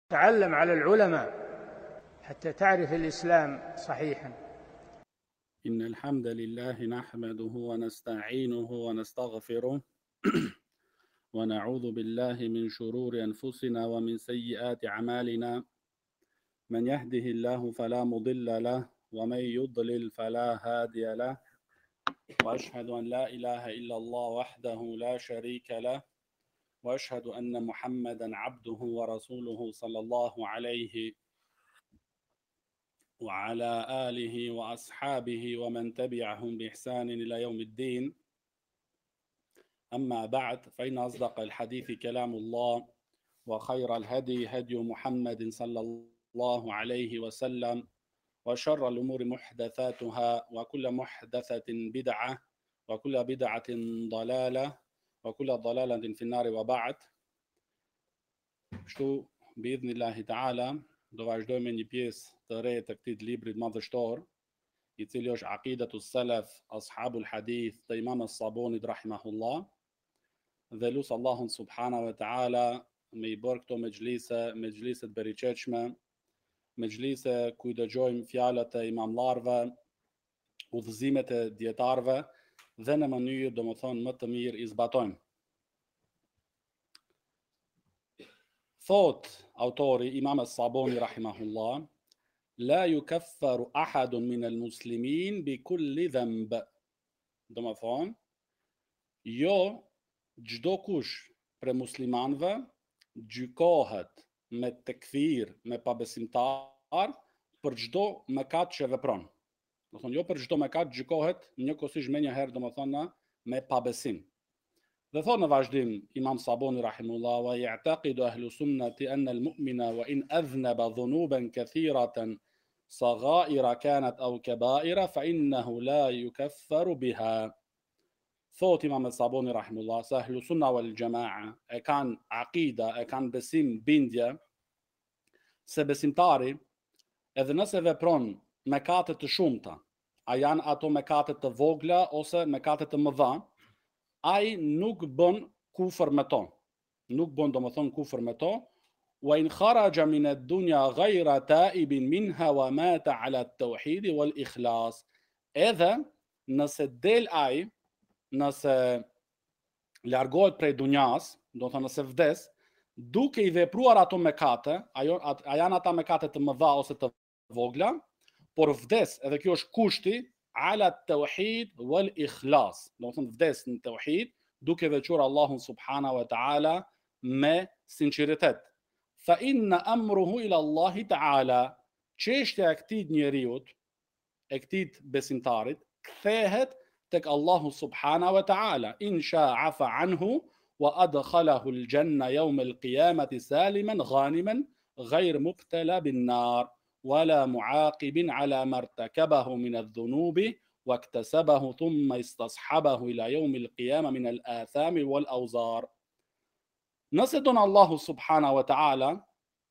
تعلم على العلماء حتى تعرف الإسلام صحيحا. إن الحمد لله نحمده ونستعينه ونستغفره ونعوذ بالله من شرور أنفسنا ومن سيئات أعمالنا. من يهده الله فلا مضل له ومن يضلل فلا هادي له، وأشهد أن لا إله إلا الله وحده لا شريك له، وأشهد أن محمدا عبده ورسوله صلى الله عليه وعلى آله وأصحابه ومن تبعهم بإحسان إلى يوم الدين. أما بعد، فإن أصدق الحديث كلام الله، وخير الهدي هدي محمد صلى الله عليه وسلم، وشر الأمور محدثاتها، وكل محدثة بدعة، وكل بدعة ضلالة، وكل ضلالة في النار. وبعد. Kështu, biidhnillahi ta'ala, do vazhdojmë me një pjesë të re të këtij libri madhështor, i cili është Aqidatu Salaf Ashabul Hadith të Imam As-Sabunit rahimahullah, dhe lusë Allahun subhanahu wa ta'ala me i bërë këto mejlise të beriqetshme, mejlise ku i dëgjojmë fjalët e imamllarëve, udhëzimet e dietarëve dhe në mënyrë domethënë më të mirë i zbatojmë. Thot autori Imam As-Sabuni rahimahullah: la yukaffaru ahadun min al-muslimin bi kulli dhanb. Domethënë, jo çdo kush për muslimanëve gjykohet me tekfir, me pabesimtar për çdo mëkat që vepron. Domethënë, jo për çdo mëkat gjykohet njëkohësisht me njëherë, domethënë me pabesim. Dhe thot në vazhdim Imam Sabuni rahimullah: wa ya'taqidu ahlu sunnati anna al-mu'mina wa in adhnaba dhunuban kathiratan saghaira kanat aw kaba'ira fa innahu la yukaffaru biha. Thot Imam Sabuni rahimullah se ahlu sunna wal jamaa e kanë aqida, e kanë besim, bindje se besimtari edhe nëse vepron mëkate të shumta, a janë ato mëkate të vogla ose mëkate të mëdha, ai nuk bën kufër me to. Nuk bën domethënë kufër me to. Wa in kharaja min ad-dunya ghayra ta'ibin minha wa mata 'ala at-tauhid wal ikhlas. Edhe nëse del ai, nëse largohet prej dunjas, do të thonë nëse vdes, duke i vepruar ato mëkate, a janë ata mëkate të mëdha ose të vogla, por vdes, edhe kjo është kushti, ala tauhid wal ikhlas. Do të thonë vdes në tauhid, duke veçuar Allahun subhanahu wa ta'ala me sinqeritet. Fa inna amruhu ila Allah ta'ala. Çështja e këtij njeriu, e këtij besimtarit, kthehet tek Allahu subhanahu wa ta'ala. In sha'a afa anhu wa adkhalahu al-janna yawm al-qiyamati saliman ghaniman ghayr mubtala bin-nar. ولا معاقب على ما ارتكبه من الذنوب واكتسبه ثم استصحبه إلى يوم القيامة من الآثام والأوزار. Nëse don Allahu subhanahu wa ta'ala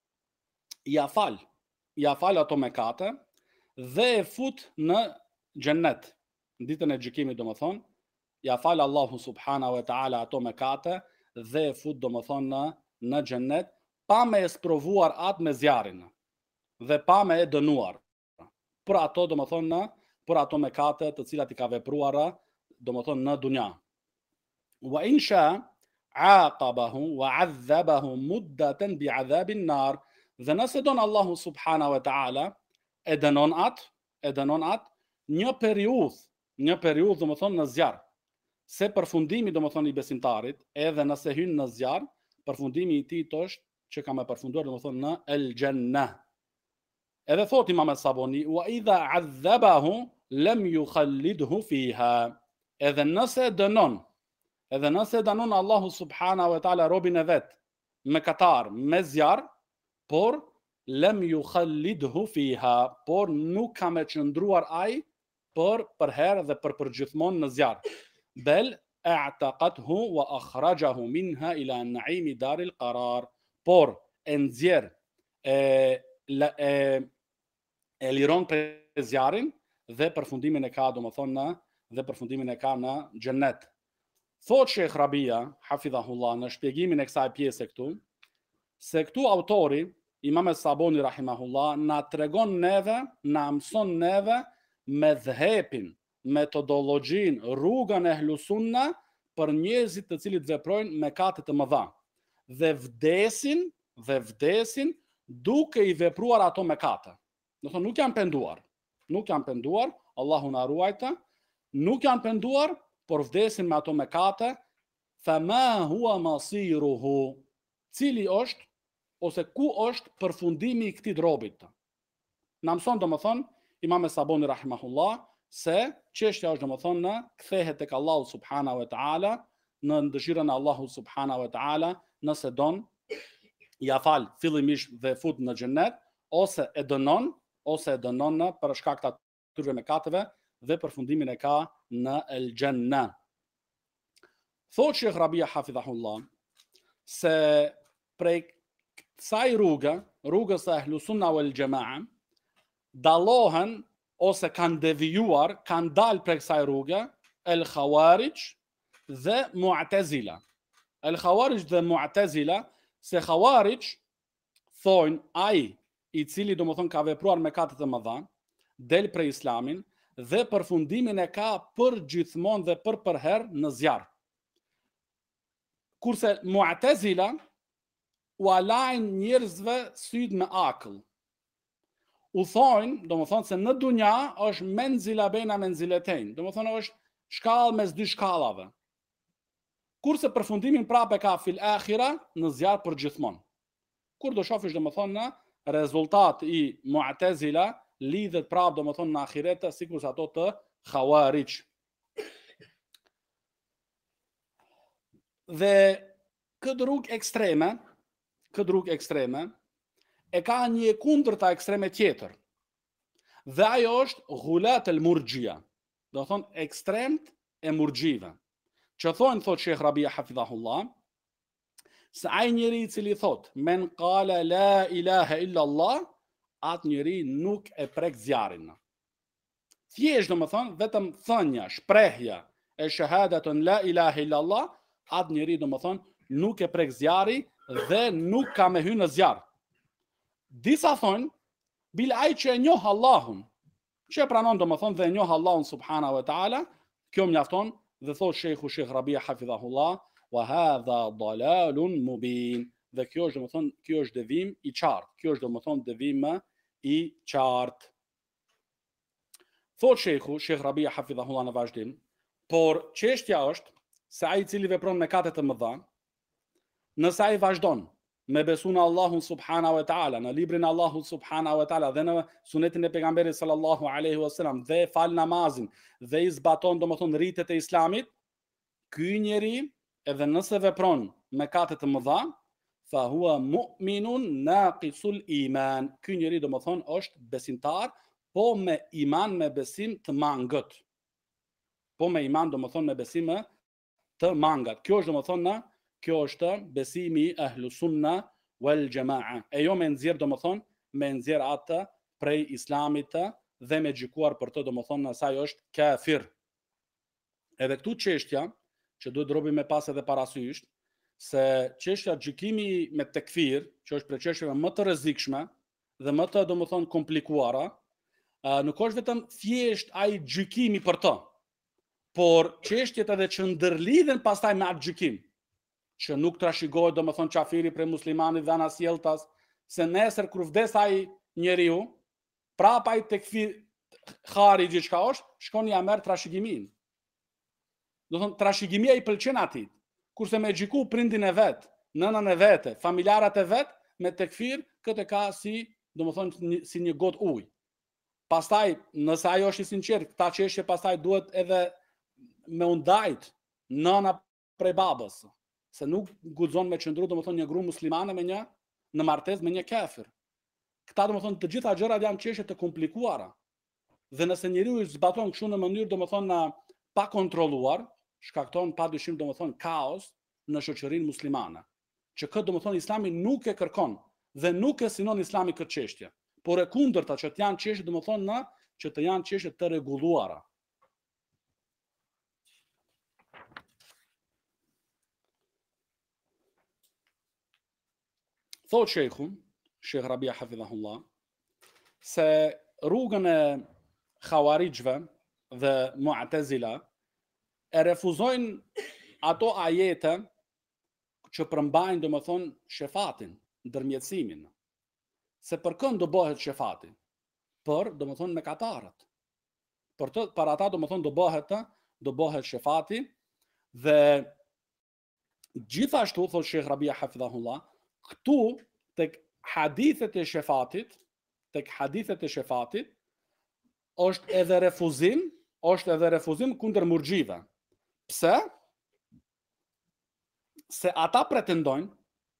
ja fal ato mëkate dhe e fut në xhennet në ditën e gjykimit, domethënë ja fal Allahu subhanahu wa ta'ala ato mëkate dhe e fut domethënë në xhennet pa me sprovuar atë me zjarrin dhe pa me e dënuar për ato, domethënë për ato mëkate të cilat i ka vepruara domethënë në dunja. Wa in sha aqabahu wa 'adhabahu muddatan bi'adhabin nar. Dhe nëse don Allahu subhanahu wa ta'ala e dënon atë një periudhë domethënë në zjarr. Se përfundimi domethënë i besimtarit, edhe nëse hyn në zjarr, përfundimi i tij është që ka më përfunduar domethënë në el-jannah. Edhe thot Imam As-Sabuni: wa idha 'adhabahu lam yukhallidhu fiha. Edhe nëse dënon Allahu subhanahu wa ta'ala robin e vet me katar, me zjarr, por lam yukhallidhu fiha, por nuk ka më qëndruar ai për herë dhe për përgjithmonë në zjarr. Bel a'taqathu wa akhrajahu minha ila na'imi daril qarar. Por e nxjerr e liron për zjarrin dhe përfundimin e ka domethënë në xhennet. Thot Sheikh Rabia, hafidhahullah, në shpjegimin e kësaj pjese këtu, se këtu autori Imam Saboni rahimahullah na tregon neve, na mëson neve me dhepin, metodologjin, rrugën e hlusunna për njerëzit të cilit veprojnë mëkate të mëdha dhe vdesin duke i vepruar ato mëkate. Do thonë nuk janë penduar, Allahu na ruajta, nuk janë penduar, por vdesin me ato mëkate. Fama huwa masiruhu, cili është ose ku është përfundimi i këtij robit. Na mëson domethën Imam Saboni rahimahullah se çështja është domethën në kthehet tek Allahu subhanahu wa taala, në dëshirën e Allahut subhanahu wa taala, nëse don ja fal fillimisht dhe fut në xhenet, ose e dënon në për shkak të atyre mëkateve dhe përfundimin e ka në el xhenna. Thot Sheikh Rabia hafidhahullah se prej kësaj rrugës e Ahlusunna wal Jamaa, dallohen ose kanë devijuar, kanë dalë prej kësaj rruge el Khawarij dhe Mu'tazila. El Khawarij dhe Mu'tazila, se Khawarij thonë ai i cili domethën ka vepruar mëkate të mëdha, del prej Islamin dhe përfundimin e ka për gjithmonë dhe për herë në zjarr. Kurse Mu'tazila u alajnë njerëzve syt me akëll. U thonë, domethënë se në dunja është menzila bejna menziletejn, domethënë është shkallë mes dy shkallave. Kurse përfundimin prapë ka fil akhira në zjarr për gjithmonë. Kur do shofish domethënë në rezultat i Mu'tazila lidhet prapë domethënë në ahiret sikur sa ato të Khawarij. Dhe këtë rrugë ekstreme e ka një kundërta ekstreme tjetër. Dhe ajo është ghulat el murgjia, do thonë ekstremt e murgjive. Që thonë, thot Sheikh Rabia hafidhahullah, se ai njeri i cili thot men qala la ilaha illa Allah, atë njeri nuk e prek zjarin. Thjesht domethënë vetëm thënia, shprehja e shahadatun la ilaha illa Allah, atë njeri domethënë nuk e prek zjarri dhe nuk ka me hyrë në zjarr. Disa thonë, bil ai që e njoh Allahun, që e pranon domethënë dhe e njoh Allahun subhanahu wa taala, kjo mjafton. Dhe thot Sheikh Rabia hafidhahullah, wa hadha dalalun mubin, dhe kjo është domethënë, kjo është devim i qartë, kjo është domethënë devim i qartë. Thot Sheikh Rabia hafidhahullah në vazhdim, por çështja është se ai i cili vepron mëkate të mëdha, nëse ai vazhdon me besu në Allahun subhanahu wa taala, në librin e Allahut subhanahu wa taala dhe në sunetin e pejgamberit sallallahu alaihi wasallam dhe fal namazin dhe i zbaton domethënë rritet e Islamit, ky njeri edhe nëse vepron mëkate të mëdha, fa huwa mu'minun naqisul iman. Ky njeri domethënë është besimtar, po me iman, me besim të mangët. Po me iman domethënë me besim të mangat. Kjo është domethënë kjo është besimi i Ahlusunna wal Jamaa. E jo me nxjerr domethënë, me nxjerr atë prej Islamit dhe me gjykuar për të domethënë se ai është kafir. Edhe këtu çështja që duhet robi me pas edhe parasysh, se çështja gjykimi me tekfir, që është për çështjeve më të rrezikshme dhe më të domethënë komplikuara, nuk është vetëm thjesht ai gjykimi për të, por çështjet edhe që ndërlidhen pastaj me atë gjykim, që nuk trashëgohet domethënë qafiri prej muslimanit dhe anasjelltas, se nesër kur vdes ai njeriu, prapa ai tekfir Kharij çka është, shkon ja merr trashëgimin. Do thonë trashëgimia i pëlqen atij, kurse me xhiku prindin e vet, nënën e vete, familjarët e vet, me tekfir këtë ka si domethënë si një gotë ujë. Pastaj nëse ajo është i sinqert, këta çështje pastaj duhet edhe me u ndajt nëna prej babës, se nuk guxon me qëndru domethënë një gru muslimane me një në martesë me një kafir. Këta domethënë të gjitha gjërat janë çështje të komplikuara. Dhe nëse njeriu i zbaton kështu në mënyrë domethënë pa kontrolluar, shkakton padyshim domethënë kaos në shoqërinë muslimane. Që këtë domethënë Islami nuk e kërkon dhe nuk e sinon Islami këtë çështje, por e kundërta që të janë çështje domethënë që të janë çështje të rregulluara. Thot Sheikh Rabia Hafidhahullah, se rrugën e Khawarijve dhe Mu'tazila e refuzojnë ato ajete që përmbajnë domethënë shefatin, ndërmjetësimin. Se për kënd do bëhet shefati? Për domethënë mëkatarët. Për ata domethënë do bëhet shefati dhe gjithashtu thot Sheikh Rabia Hafidhahullah, këtu tek hadithet e shefatit, është edhe refuzim kundër murxhive. Pse? Se ata pretendojnë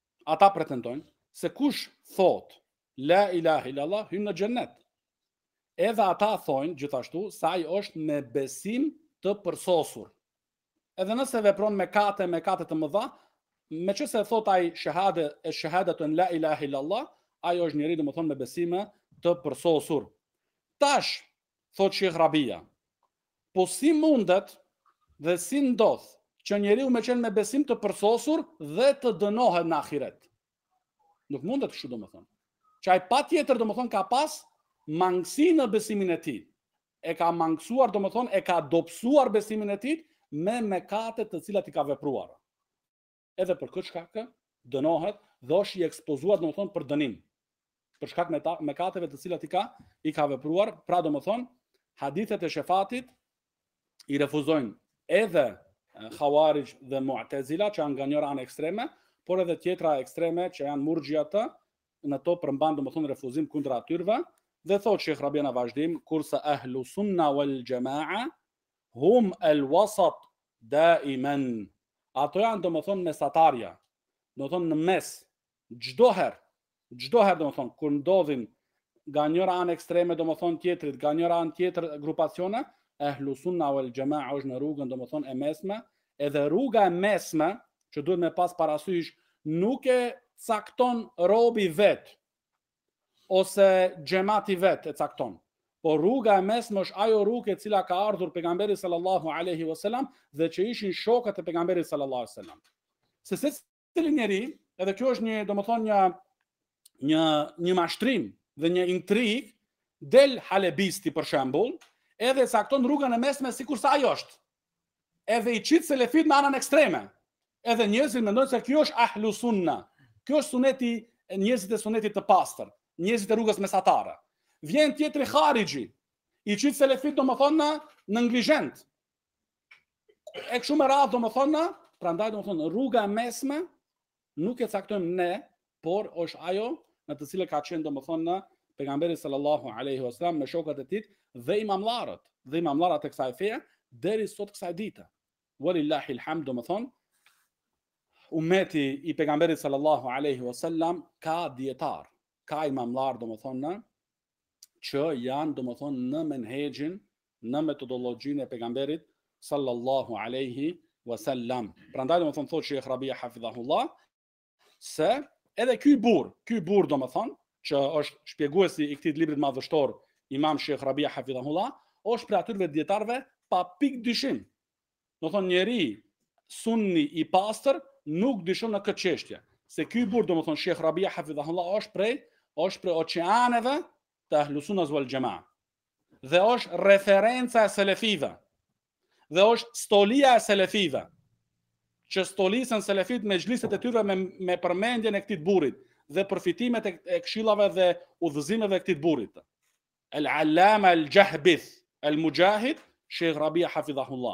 se kush thot la ilaha illallah hyn në xhennet. Edhe ata thonë gjithashtu se ai është me besim të përsosur. Edhe nëse vepron mëkate të mëdha, meqense thot ai shahadatun la ilaha illallah, ai është njeri domethënë me besime të përsosur. Tash thot Sheikh Rabia, po si mundet dhe si ndodh që njeriu me qenë me besim të përsosur dhe të dënohet në ahiret? Nuk mundet kështu domethënë. Që ai patjetër domethënë ka pas mangësi në besimin e tij. E ka mangësuar domethënë, e ka dobësuar besimin e tij me mëkate të cilat i ka vepruar. Edhe për këtë shkak dënohet dhe është i ekspozuar domethënë për dënim. Për shkak mëkateve të cilat i ka vepruar, pra domethënë hadithet e shefatit i refuzojnë edhe Khawarij dhe Mu'tazila që janë nga njëra anë ekstreme, por edhe tjetra ekstreme që janë murxhiatë, në to përmban domethënë refuzim kundër atyre. Dhe thot Sheikh Rabia në vazhdim, kurse ahlu sunna wal jamaa hum al wasat daiman. Ato janë domethënë mesatarja, domethënë në mes, çdo herë domethënë kur ndodhin nga njëra anë ekstreme domethënë tjetrit, nga njëra anë tjetër grupacione, ahlu sunna wal jamaa është në rrugën domethënë e mesme, edhe rruga e mesme që duhet me pas parasysh nuk e cakton robi vet ose xhamati vet e cakton. Po rruga e mesme është ajo rrugë e cila ka ardhur pejgamberi sallallahu alaihi wasallam dhe që ishin shokët e pejgamberit sallallahu alaihi wasallam. Se secili njeri, edhe kjo është një domethënë një mashtrim dhe një intrig, del halebisti për shembull, edhe cakton rrugën e mesme sikur sa ajo është. Edhe i qit selefit në anën ekstreme. Edhe njerëzit mendojnë se kjo është ahlu sunna. Kjo është suneti, njerëzit e sunetit të pastër, njerëzit e rrugës mesatare. Vjen tjetri Kharixhi, i qit selefit domethënë në neglizhent. E kështu me radhë domethënë, prandaj domethënë rruga e mesme nuk e caktojmë ne, por është ajo në të cilën ka qenë domethënë pejgamberi sallallahu alaihi wasallam me shokët e tij dhe imamlarët e kësaj feje deri sot kësaj dite. Walillahi alhamd, domethënë ummeti i pejgamberit sallallahu alaihi wasallam ka dietar, ka imamlar domethënë që janë domethënë në menhexhin, në metodologjinë e pejgamberit sallallahu alaihi wasallam. Prandaj domethënë thotë Sheikh Rabia Hafidhahullah se edhe ky burr domethënë që është shpjeguesi i këtij librit madhështor, Imam Sheikh Rabia Hafidhahullah, është për atyre dietarëve pa pikë dyshim. Domethënë njeri sunni i pastër nuk dyshon në këtë çështje, se ky burr domethënë Sheikh Rabia Hafidhahullah është prej oqeaneve të ahlu sunnah wal jamaa. Dhe është referenca e selefive. Dhe është stolia e selefive. Që stolisën selefit me xhliset e tyre me përmendjen e këtij burrit dhe përfitimet e këshillave dhe udhëzimeve të këtij burrit. Al-Allama al-Jahbith al-Mujahid Sheikh Rabia Hafidhahullah.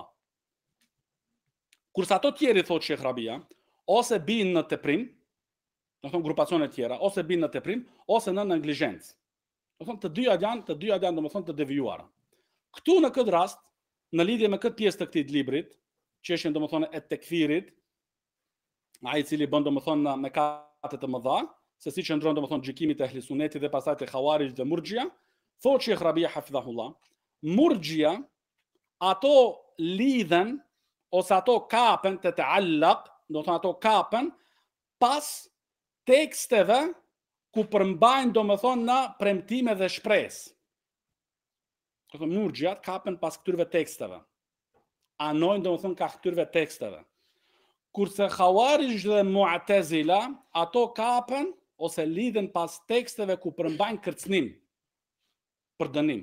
Kurse ato tjerë thot Sheikh Rabia, ose bin në teprim, domethënë grupacione tjera, ose bin në teprim, ose në neglizhencë. Domethënë të dyja janë domethënë të devijuara. Këtu në këtë rast, në lidhje me këtë pjesë të këtij librit, çështjen domethënë e tekfirit, ai i cili bën domethënë mëkate të mëdha, se si qëndron domethënë gjykimit e ahlisunetit dhe pastaj te Khawarij dhe Murxhia, thotë Sheikh Rabia Hafidhahullah, Murxhia ato lidhen ose ato kapen te ta'allaq, domethënë ato kapen pas teksteve ku përmbajnë domethënë në premtime dhe shpresë. Domethënë Murxhiat kapen pas këtyre teksteve. Anojnë domethënë ka këtyre teksteve. Kurse Khawarij dhe Mu'tazila ato kapen ose lidhen pas teksteve ku përmbajnë kërcënim për dënim.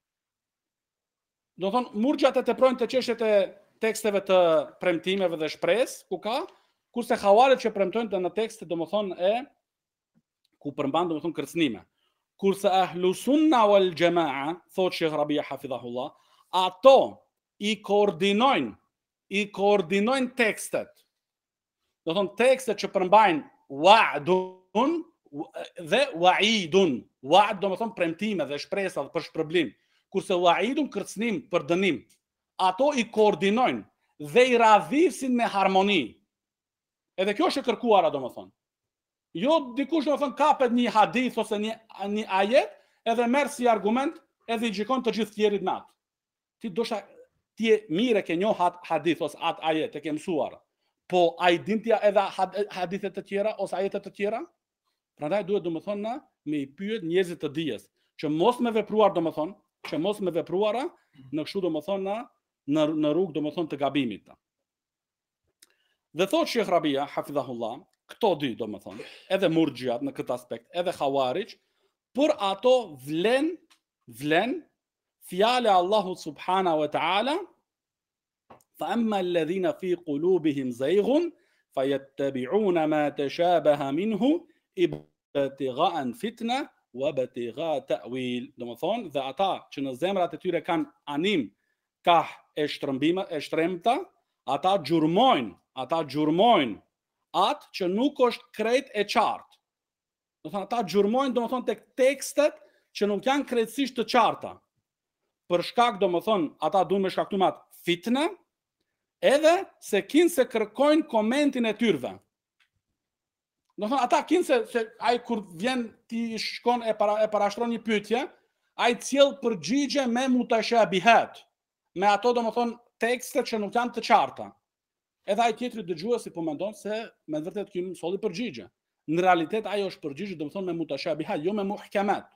Do thonë, murxhat e teprojnë të çështjet e teksteve të premtimeve dhe shpresë, ku ka, kurse hawarit që premtojnë të në tekste, domethënë ku përmban domethënë kërcënime. Kurse ahlu sunna wal jamaa, thot Sheikh Rabia hafidhahullah, ato i koordinojnë tekstet. Do thonë tekstet që përmbajnë wa'dun dhe wa'idun. Wa'd do të thonë premtime dhe shpresa për shpërblim. Kurse wa'idun kërcënim për dënim. Ato i koordinojnë dhe i radhisin me harmoni. Edhe kjo është e kërkuara domethënë. Jo dikush domethënë kapet një hadith ose një ajet edhe merr si argument edhe i gjikon të gjithë tjerit natë. Ti dosha ti e mire ke njoh hadith ose atë ajet e ke mësuar. Po ai dintja edhe hadithet të tjera ose ajetet të tjera? Prandaj duhet domethënë me i pyet njerëzit të dijes, që mos me vepruar domethënë, që mos me vepruara në kështu domethënë në rrugë domethënë të gabimit. Dhe thot Sheikh Rabia hafidhahullah, këto dy domethënë, edhe murxhiat në këtë aspekt, edhe hawarij, për ato vlen fjala Allahut subhanahu wa ta'ala, fa amma alladhina fi qulubihim zayghun fayattabi'una ma tashabaha minhu ibtiga'an fitna wa ibtigha' ta'wil. Domethënë, dhe ata që në zemrat e tyre kanë anim ka e shtremta, ata gjurmojnë atë që nuk është krejt e qartë. Do thonë ata gjurmojnë domethënë tek tekstet që nuk janë krejtësisht të qarta. Për shkak domethënë ata duan me shkaktuar fitnë, edhe se kinë se kërkojnë komentin e tyrve. Do thonë ata kinë se ai kur vjen ti shkon e parashtron një pyetje, ai cjell përgjigje me mutashabihat, me ato domethënë tekstet që nuk janë të qarta. Edhe ai tjetri dëgjuesi po mendon se me vërtet ky solli përgjigje. Në realitet ajo është përgjigje domethënë me mutashabihat, jo me muhkamat.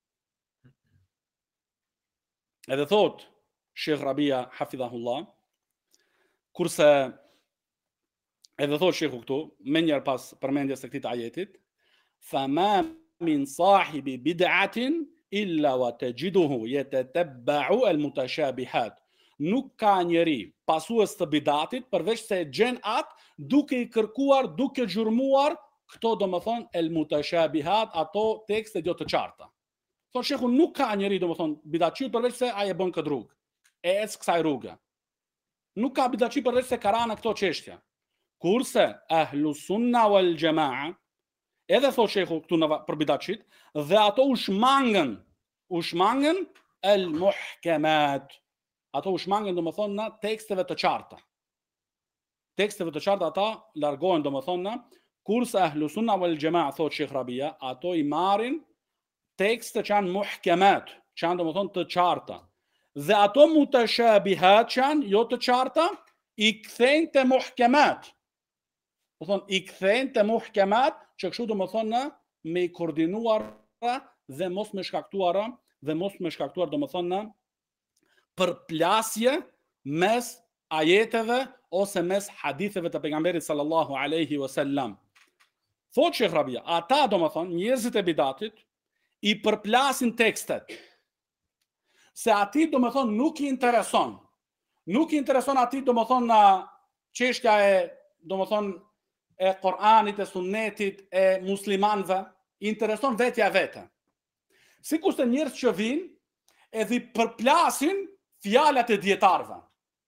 Edhe thot Sheikh Rabia hafidhahullah, kurse edhe thot Sheikhu këtu, me njerë pas përmendjes së këtij ajetit, fama min sahibi bid'atin illa wa tajiduhu yatatabba'u al-mutashabihat. Nuk ka njeri pasues të bidatit përveç se e gjen atë duke i kërkuar, duke gjurmuar këto domethënë el mutashabihat, ato tekste jo të qarta. Thot Sheikhu, nuk ka njeri domethënë bidatçi përveç se ai e bën këtë rrugë. E ec kësaj rruge. Nuk ka bidatçi përveç se ka rënë këto çështje. Kurse ahlu sunna wal jamaa, edhe thot Sheikhu këtu për bidatçit, dhe ato u shmangën el muhkamat. Ato u shmangën domethënë në teksteve të qarta. Teksteve të qarta ata largohen domethënë, kurse ahlu sunna wal jamaa thot Sheikh Rabia, ato i marrin tekste që janë muhkamat, që janë domethënë të qarta. Dhe ato mutashabihat që janë jo të qarta, i kthejnë te muhkamat. Do thonë i kthejnë te muhkamat, që kështu domethënë me i koordinuar dhe mos me shkaktuar domethënë përplasje mes ajeteve ose mes haditheve të pejgamberit sallallahu alaihi wasallam. Thot Sheikh Rabia, ata domethënë njerëzit e bidatit i përplasin tekstet. Se ati domethënë nuk i intereson. Nuk i intereson ati domethënë çështja e domethënë e Kur'anit, e Sunnetit, e muslimanëve, i intereson vetja vete. Sikurse njerëz që vinë edhe i përplasin fjalat e dietarëve.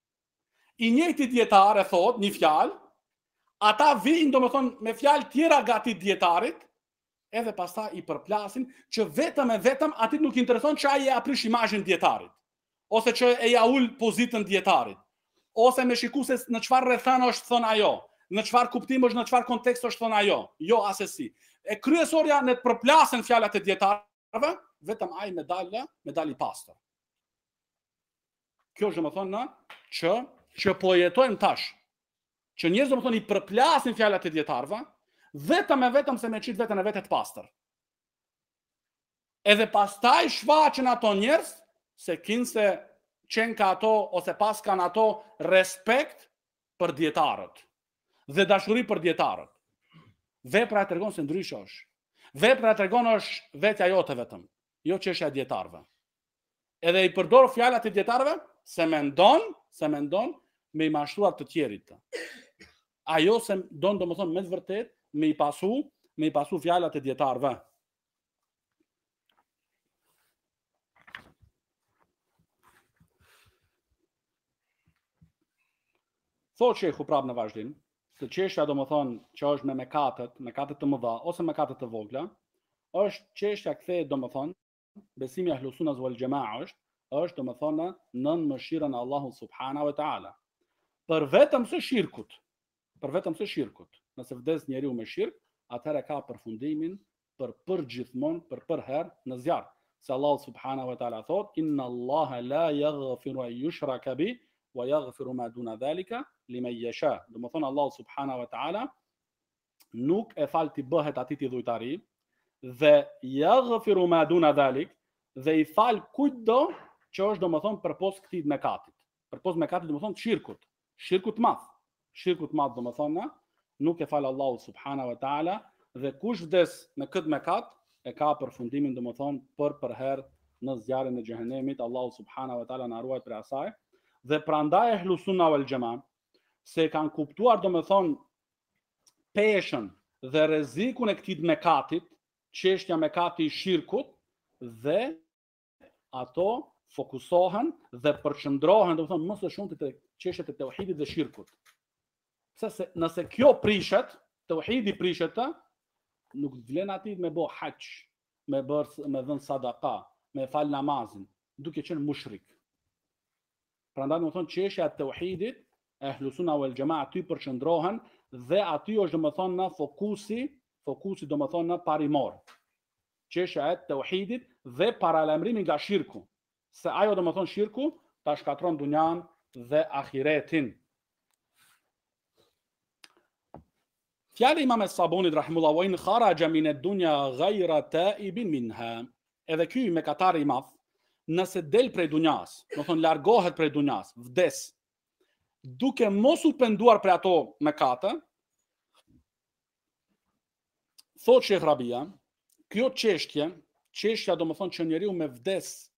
I njëjti dietar e thot një fjalë, ata vijnë domethënë me fjalë tjera gati dietarit, edhe pastaj i përplasin që vetëm atit nuk intereson që ai e aprish imazhin dietarit, ose që e ja ul pozitën dietarit, ose me shiku se në çfarë rrethana është thënë ajo, në çfarë kuptim është, në çfarë kontekst është thënë ajo, jo asesi. E kryesorja në të përplasen fjalat e dietarëve, vetëm ai me dal i pastër. Kjo është domethënë që po jetojmë tash, që njerëzit domethënë i përplasin fjalat e dietarëve, vetëm se me qit veten e vetë të pastër. Edhe pastaj shfaqen ato njerëz se kinë se qenë ka ato ose pas kanë ato respekt për dietarët dhe dashuri për dietarët. Vepra e tregon se ndryshe është. Vepra tregon është vetja jote vetëm, jo çështja e dietarëve. Edhe I përdor fjalat e dietarëve se mendon me I mashtruar të tjerit. Ajo se don domethënë me të vërtet me I pasu fjalat e dietarëve. Thot shehu prapë në vazhdim, se çështja domethënë që është me mekatet të mëdha ose mekatet të vogla, është çështja kthehet domethënë besimi ahlu sunnah wal jamaa është domethënë nën mëshirën e Allahut subhanahu wa taala. Për vetëm së shirkut. Nëse vdes njeriu me shirk, atëherë ka përfundimin për përgjithmonë, për përherë në zjarr. Se Allahu subhanahu wa taala thot: "Inna Allaha la yaghfiru an yushraka bi wa yaghfiru ma duna dhalika liman yasha." Domethënë Allahu subhanahu wa taala nuk e fal ti bëhet atij ti dhujtari dhe yaghfiru ma duna dhalik dhe I fal kujtdo që është domethënë përpos këtij mekatit. Përpos mekatit domethënë shirkut. Shirkut madh domethënë nuk e fal Allahu subhanahu wa taala dhe kush vdes në këtë mekat e ka përfundimin domethënë përherë në zjarrin e xhehenemit. Allahu subhanahu wa taala na ruaj prej asaj. Dhe prandaj ehlu sunna wal jamaa se kanë kuptuar domethënë peshën dhe rrezikun e këtij mekatit, çështja mekati I shirkut, dhe ato fokusohen dhe përqendrohen domethënë më së shumti te çështjet e tauhidit dhe shirkut. Se nëse kjo prishet, tauhidi prishet, nuk vlen atij me bë hax, me dhën sadaka, me fal namazin, duke qenë mushrik. Prandaj domethënë çështja e tauhidit, ehlu sunna wal jamaa aty përqendrohen dhe aty është domethënë fokusi domethënë parimor. Çështja e tauhidit dhe paralajmërimi nga shirku. Se ajo domethënë shirku ta shkatron dunjan dhe ahiretin. Fjala Imam Sabunit rahimullahu wa in kharaja min ad-dunya ghayra ta'ibin minha. Edhe ky mekatari I madh, nëse del prej dunjas, domethënë largohet prej dunjas, vdes, duke mos u penduar prej ato mekate, thot Sheikh Rabia, kjo çështja domethënë që njeriu me vdes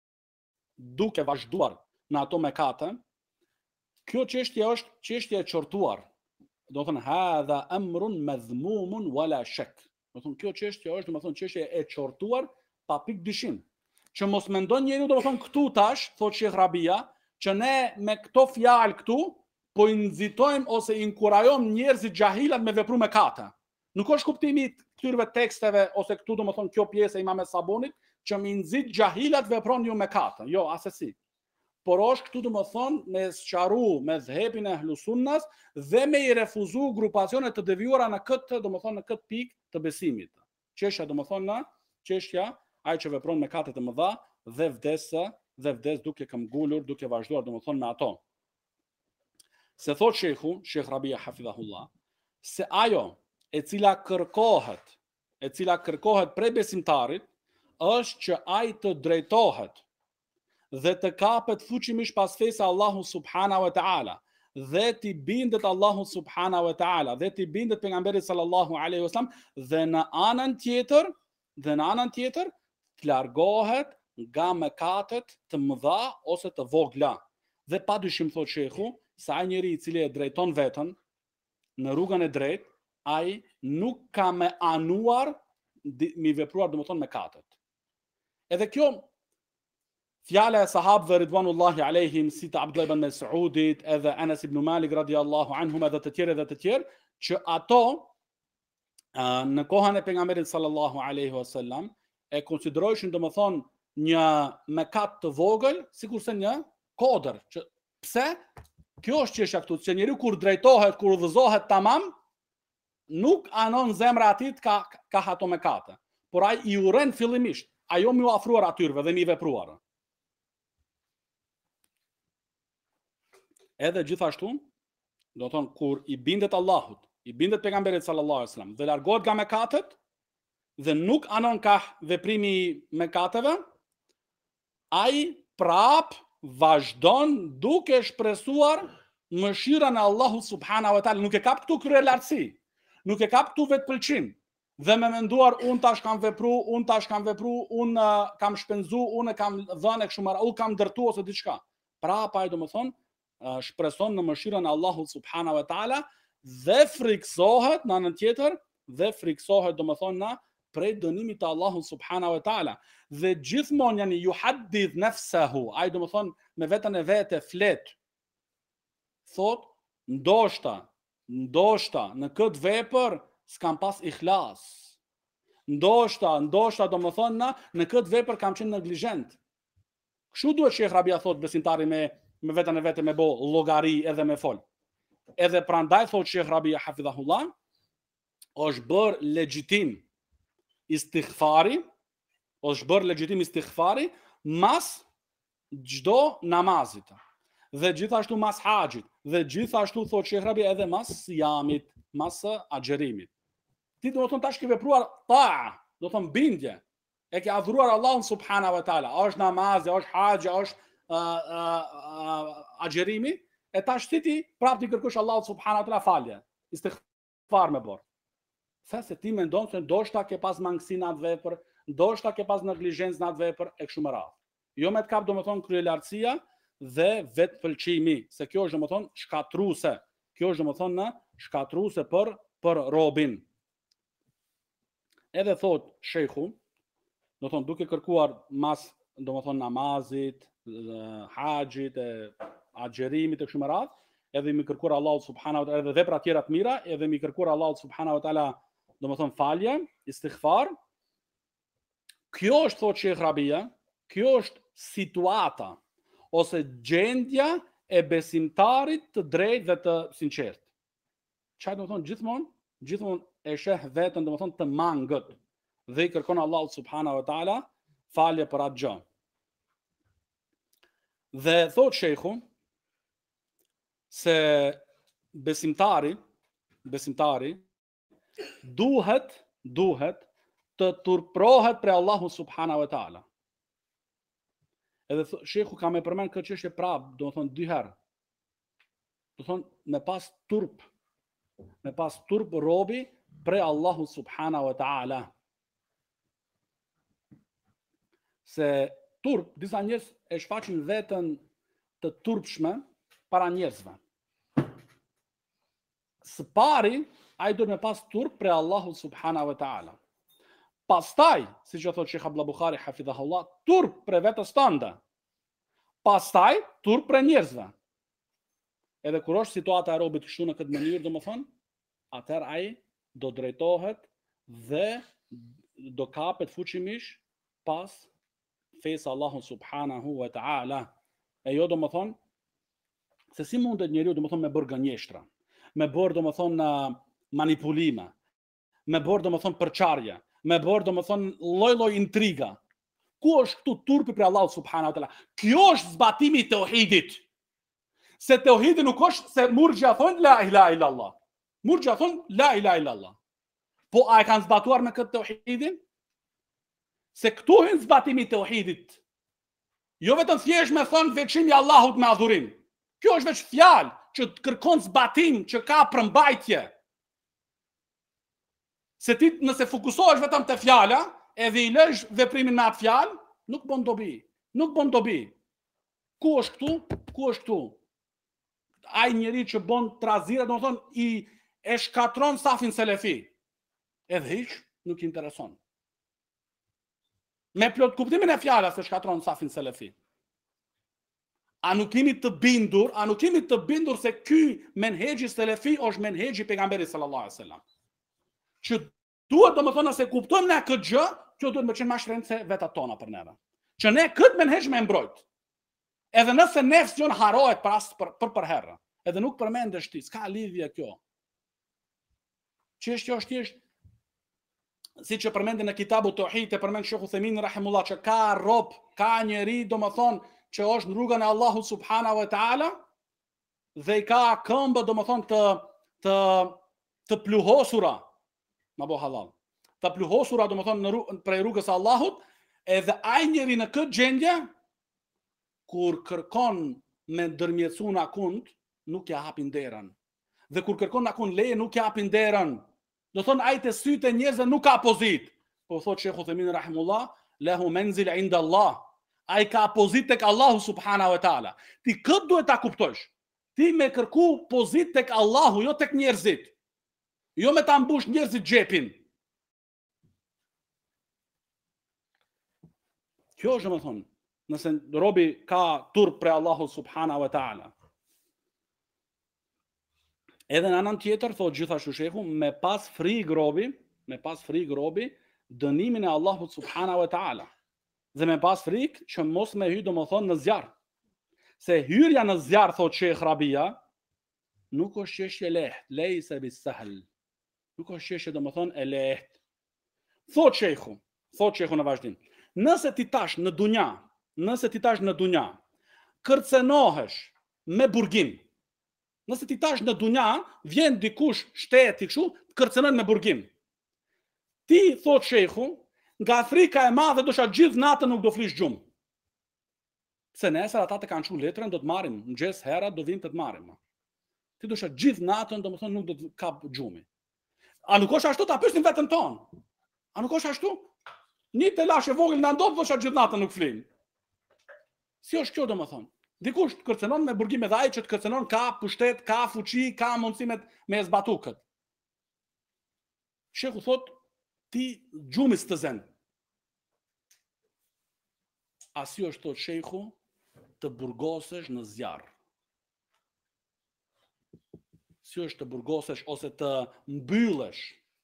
duke vazhduar në ato mekate, kjo çështje është çështje e çortuar. Domethënë hadha amrun madhmumun wala shak. Domethënë kjo çështje është domethënë çështje e çortuar pa pikë dyshim. Që mos mendon njeriu domethënë këtu tash, thot Sheikh Rabia, që ne me këto fjalë këtu po I nxitojmë ose I inkurajojmë njerëzit xahilat me vepru mëkate. Nuk është kuptimi I këtyre teksteve ose këtu domethënë kjo pjesë e Imam Sabunit që mi nxit xahilat veproni ju mëkate. Jo, asesi. Por është këtu domethënë me sqaru me dhëpin e ehlu sunnas dhe me I refuzu grupacione të devijuara në këtë domethënë në këtë pikë të besimit. Çështja domethënë çështja ai që vepron mëkate të mëdha dhe vdes duke këmbgulur, duke vazhduar domethënë me ato. Se thot Sheikh Rabia hafidhahullah, se ajo e cila kërkohet prej besimtarit është që ai të drejtohet dhe të kapet fuqimisht pas fesë Allahu subhanahu wa taala dhe t'i bindet Allahu subhanahu wa taala dhe t'i bindet pejgamberit sallallahu alaihi wasallam dhe në anën tjetër të largohet nga mëkatet të mëdha ose të vogla. Dhe padyshim thot shehu, se ai njeri I cili e drejton veten në rrugën e drejtë, ai nuk ka me anuar mi vepruar domethënë mëkatet. Edhe kjo fjala e sahabëve ridwanullahi alehim si të Abdullah ibn Mas'udit, edhe Anas ibn Malik radiallahu anhum edhe të tjerë, që ato në kohën e pejgamberit sallallahu alaihi wasallam e konsiderojshin domethënë një mëkat të vogël, sikurse një kodër. Pse? Kjo është çështja këtu, që njeriu kur drejtohet, kur udhëzohet tamam, nuk anon zemra atit ka ato mëkate. Por ai I urren fillimisht, ajo më u afruar atyrve dhe më I vepruar. Edhe gjithashtu, do të thonë kur I bindet Allahut, I bindet pejgamberit sallallahu alaihi wasallam dhe largohet nga mëkatet dhe nuk anon ka veprimi I mëkateve, ai prap vazhdon duke shpresuar mëshirën e Allahut subhanahu wa taala, nuk e kap këtu krye lartësi, nuk e kap këtu vetpëlqim, dhe me menduar unë tash kam vepru, unë kam shpenzu, unë kam dhënë kështu më radhë, unë kam ndërtuar ose diçka. Prapa ai domethënë shpreson në mëshirën e Allahut subhanahu wa taala dhe friksohet në anën tjetër dhe friksohet domethënë na prej dënimit të Allahut subhanahu wa taala. Dhe gjithmonë yani yuhaddith nafsahu, ai domethënë me veten e vet flet. Thot, ndoshta në këtë vepër s'kam pas ikhlas. Ndoshta domethënë na në këtë vepër kam qenë neglizhent. Kështu duhet Sheh Rabia thot besimtari me veten e vet me bë llogari edhe me fol. Edhe prandaj thot Sheh Rabia hafidhahullah, është bër legjitim istighfari, mas çdo namazit. Dhe gjithashtu mas haxhit, dhe gjithashtu thot Sheh Rabia edhe mas siyamit, mas agjerimit. Ti do të thonë tash ke vepruar ta, do të thonë bindje. E ke adhuruar Allahun subhanahu wa taala, është namazi, është haxhi, është agjerimi, e tash ti prapë ti kërkosh Allahut subhanahu wa taala falje, istighfar me bor. Se ti mendon se ndoshta ke pas mangësi në atë vepër, ndoshta ke pas neglizhencë në atë vepër e kështu me radhë. Jo me të kap domethënë kryelartësia dhe vetë pëlqimi, se kjo është domethënë shkatruese. Kjo është domethënë shkatruese për robin. Edhe thot shejhu, do thonë duke kërkuar mas domethënë namazit, haxhit, agjerimit e kështu me radhë, edhe mi kërkuar Allahut subhanahu wa taala edhe vepra tjera të mira, edhe mi kërkuar Allahut subhanahu wa taala domethënë falje, istighfar. Kjo është thot Sheh Rabia, kjo është situata ose gjendja e besimtarit të drejtë dhe të sinqert. Çfarë do të thonë gjithmonë e sheh veten domethënë të mangët dhe i kërkon Allahut subhanahu wa taala falje për atë gjë. Dhe thot shehu se besimtari duhet të turprohet për Allahu subhanahu wa taala. Edhe shehu ka me përmend këtë çështje prapë, do të thonë 2 herë. Do të thonë me pas turp robi për Allahu subhanahu wa taala. Se turp, disa njerëz e shfaqin veten të turpshme para njerëzve. Së pari, ai duhet me pas turp për Allahu subhanahu wa taala. Pastaj, siç e thotë Sheikh Abdullah Buhari hafidhahullah, turp për vetes tënde. Pastaj turp për njerëzve. Edhe kur është situata e robit kështu në këtë mënyrë, domethënë, atëherë ai do drejtohet dhe do kapet fuqimisht pas fesë Allahun subhanahu wa taala. E jo domethënë se si mundet njeriu domethënë me bërë gënjeshtra, me bërë domethënë manipulime, me bërë domethënë përçarje, me bërë domethënë lloj-lloj intriga. Ku është këtu turpi për Allahut subhanahu wa taala? Kjo është zbatimi i tauhidit. Se tauhidi nuk është se murxha thon la ilaha illallah. Murxha thon la ilaha illallah. Po a e kanë zbatuar me këtë tauhidin? Se këtu hyn zbatimi i tauhidit. Jo vetëm thjesht me thon veçimi Allahut me adhurim. Kjo është veç fjalë që kërkon zbatim, që ka përmbajtje. Se ti nëse fokusohesh vetëm te fjala, edhe i lësh veprimin me atë fjalë, nuk bën dobi. Ku është këtu? Ai njeri që bën trazira, domethënë e shkatron safin selefi. Edhe hiç nuk i intereson. Me plot kuptimin e fjalës se shkatron safin selefi. A nuk kemi të bindur se ky menhexhi selefi është menhexhi pejgamberit sallallahu alaihi wasallam. Që duhet domethënë se kuptojmë ne këtë gjë, kjo duhet më qenë më shtrenjtë se vetat tona për neve. Që ne këtë menhexh me mbrojt. Edhe nëse nefs jon harohet për herë, edhe nuk përmendesh ti, s'ka lidhje kjo. Çështja është thjesht siç e përmendën në kitabu Tauhid, e përmend Sheikh Uthaymin rahimullah, që ka rob, ka njeri domethënë që është në rrugën e Allahut subhanahu wa taala dhe i ka këmbë domethënë të pluhosura, ma bo halal. Të pluhosura domethënë prej rrugës së Allahut, edhe ai njeri në këtë gjendje kur kërkon me ndërmjetësu në akund, nuk ja hapin derën. Dhe kur kërkon në akund leje, nuk ja hapin derën. Do thonë ai te sytë e njerëzve nuk ka pozit. Po thot Sheikh Uthaymin rahimullah, lahu manzil inda Allah. Ai ka pozit tek Allahu subhanahu wa taala. Ti kët duhet ta kuptosh. Ti me kërku pozit tek Allahu, jo tek njerëzit. Jo me ta mbush njerëzit xhepin. Kjo është më thonë, nëse robi ka turp për Allahu subhanahu wa taala. Edhe në anën tjetër, thot gjithashtu shehu, me pas frikë robi, dënimin e Allahut subhanahu wa taala. Dhe me pas frikë që mos me hy domethënë në zjarr. Se hyrja në zjarr, thot Sheikh Rabia, nuk është çështje lehtë, lejse bisahl. Nuk është çështje domethënë e lehtë. Thot Sheikhu në vazhdim. Nëse ti tash në dunja, kërcenohesh me burgim. Nëse ti tash në dunja, vjen dikush shteti kështu, kërcenon me burgim. Ti, thot Sheikhu, nga frika e madhe dosha gjithë natën nuk do flish gjumë. Se nesër ata të kanë çu letrën, do të marrim, mëngjes hera do vinë të marrim. Ti dosha gjithë natën, domethënë nuk do të kap gjumi. A nuk është ashtu, ta pyesim veten tonë. A nuk është ashtu? Një telash e vogël na ndodh dosha gjithë natën nuk flin. Si është kjo domethënë? Dikush të kërcenon me burgim edhe ai që të kërcenon ka pushtet, ka fuqi, ka mundësi me zbatu kët. Shehu thot, ti gjumis të zen. Asi është thot shehu të burgosesh në zjarr. Si është të burgosesh ose të mbyllesh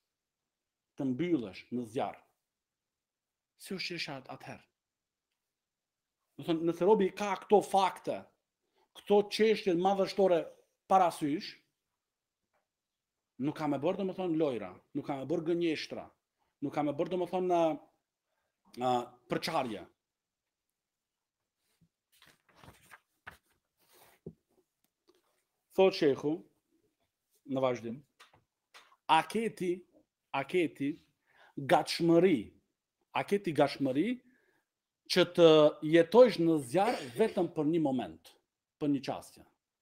në zjarr. Si është çështja atëherë? Do thonë, nëse robi ka këto fakte, këto çështje madhështore parasysh, nuk ka me bërë domethënë lojra, nuk ka me bërë gënjeshtra, nuk ka me bërë domethënë përçarje. Thot shehu në vazhdim, a keti gatshmëri që të jetojsh në zjarr vetëm për një moment, për një çastje.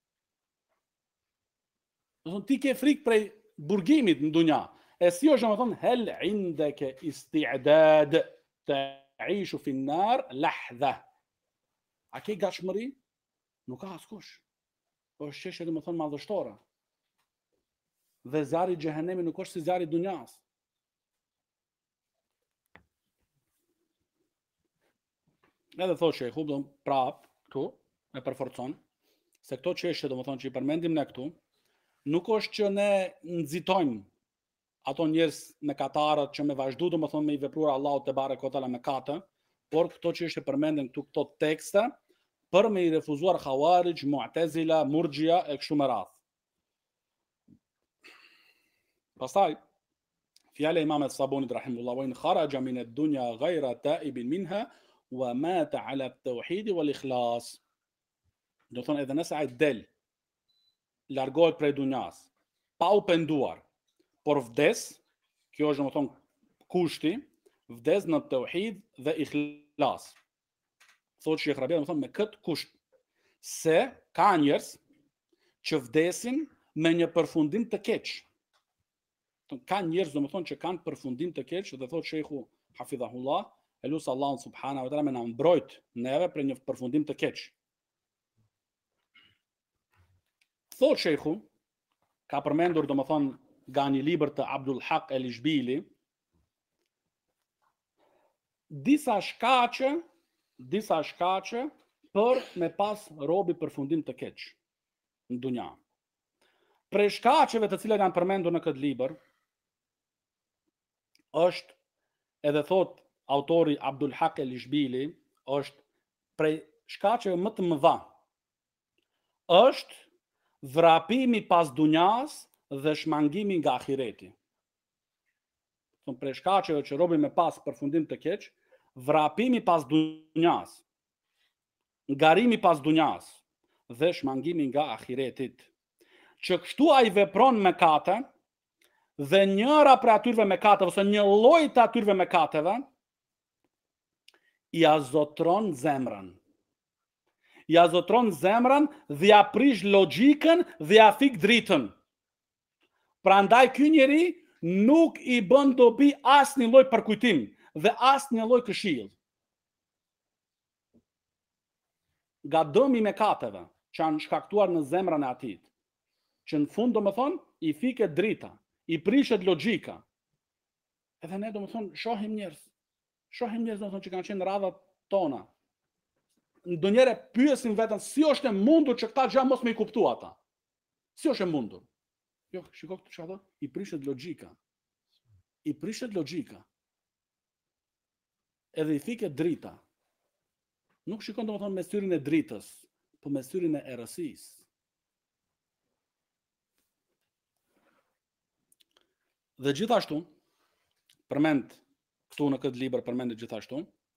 Do thonë ti ke frikë prej burgimit në dunja. E si është domethënë hel indeke isti'dad ta'ishu fi an-nar lahdha. A ke gatshmëri? Nuk ka askush. Po është çështje domethënë madhështore. Dhe zjarri i xhehenemit nuk është si zjarri i dunjas. Edhe thot shehu, prap këtu e përforcon se këto çështje domethënë që i përmendim ne këtu, nuk është që ne nxitojmë ato njerëz mëkatarët që me vazhdu domethënë me i vepruar Allahu te barekotala mëkate, por këto çështje përmenden këtu këto tekste për me i refuzuar Khawarij, Mu'tazila, Murgjia e kështu me radhë. Pastaj fjala e Imamit Sabunit rahimahullah, wa in kharaja min ad-dunya ghayra ta'ibin minha wa mata ala at-tauhid wal ikhlas. Do thonë edhe nëse ai del, largohet prej dunjas, pa u penduar, por vdes, kjo është domethënë kushti, vdes në tauhid dhe ikhlas. Thotë Sheikh Rabia domethënë me këtë kusht, se ka njerëz që vdesin me një përfundim të keq. Ka njerëz domethënë që kanë përfundim të keq dhe thotë Sheikhu hafidhahullah, elus Allahun subhanahu wa taala me na mbrojt neve për një përfundim të keq. Thotë sheikhu, ka përmendur domethënë nga një libër të Abdul Haq el-Ishbili, disa shkaqe për me pas robi përfundim të keq në dunja. Prej shkaqeve të cilat janë përmendur në këtë libër, është edhe thot autori Abdul Haq el-Ishbili, është prej shkaqeve më të mëdha, është vrapimi pas dunjas dhe shmangimi nga ahireti. Prej shkaqeve që robi me pas përfundim të keq, vrapimi pas dunjas, ngarimi pas dunjas dhe shmangimi nga ahiretit. Që kështu ai vepron mëkate dhe njëra prej atyre mëkateve ose një lloj të atyre mëkateve i azotron zemrën. I azotron zemrën dhe ja prish logjikën dhe ja fik dritën. Prandaj ky njeri nuk i bën dobi asnjë lloj përkujtim dhe asnjë lloj këshill. Nga dëmi me kateve që janë shkaktuar në zemrën e atit, që në fund domethënë i fiket drita, i prishet logjika. Edhe ne domethënë shohim njerëz domethënë që kanë qenë në radhat tona. Ndonjëherë pyesim veten si është e mundur që këta gjë mos më i kuptua ata. Si është e mundur? Jo, shiko këtë çfarë thotë, i prishet logjika. I prishet logjika. Edhe i fiket drita. Nuk shikon domethënë me syrin e dritës, po me syrin e errësisë. Dhe gjithashtu, përmend këtu në këtë libër përmendet gjithashtu,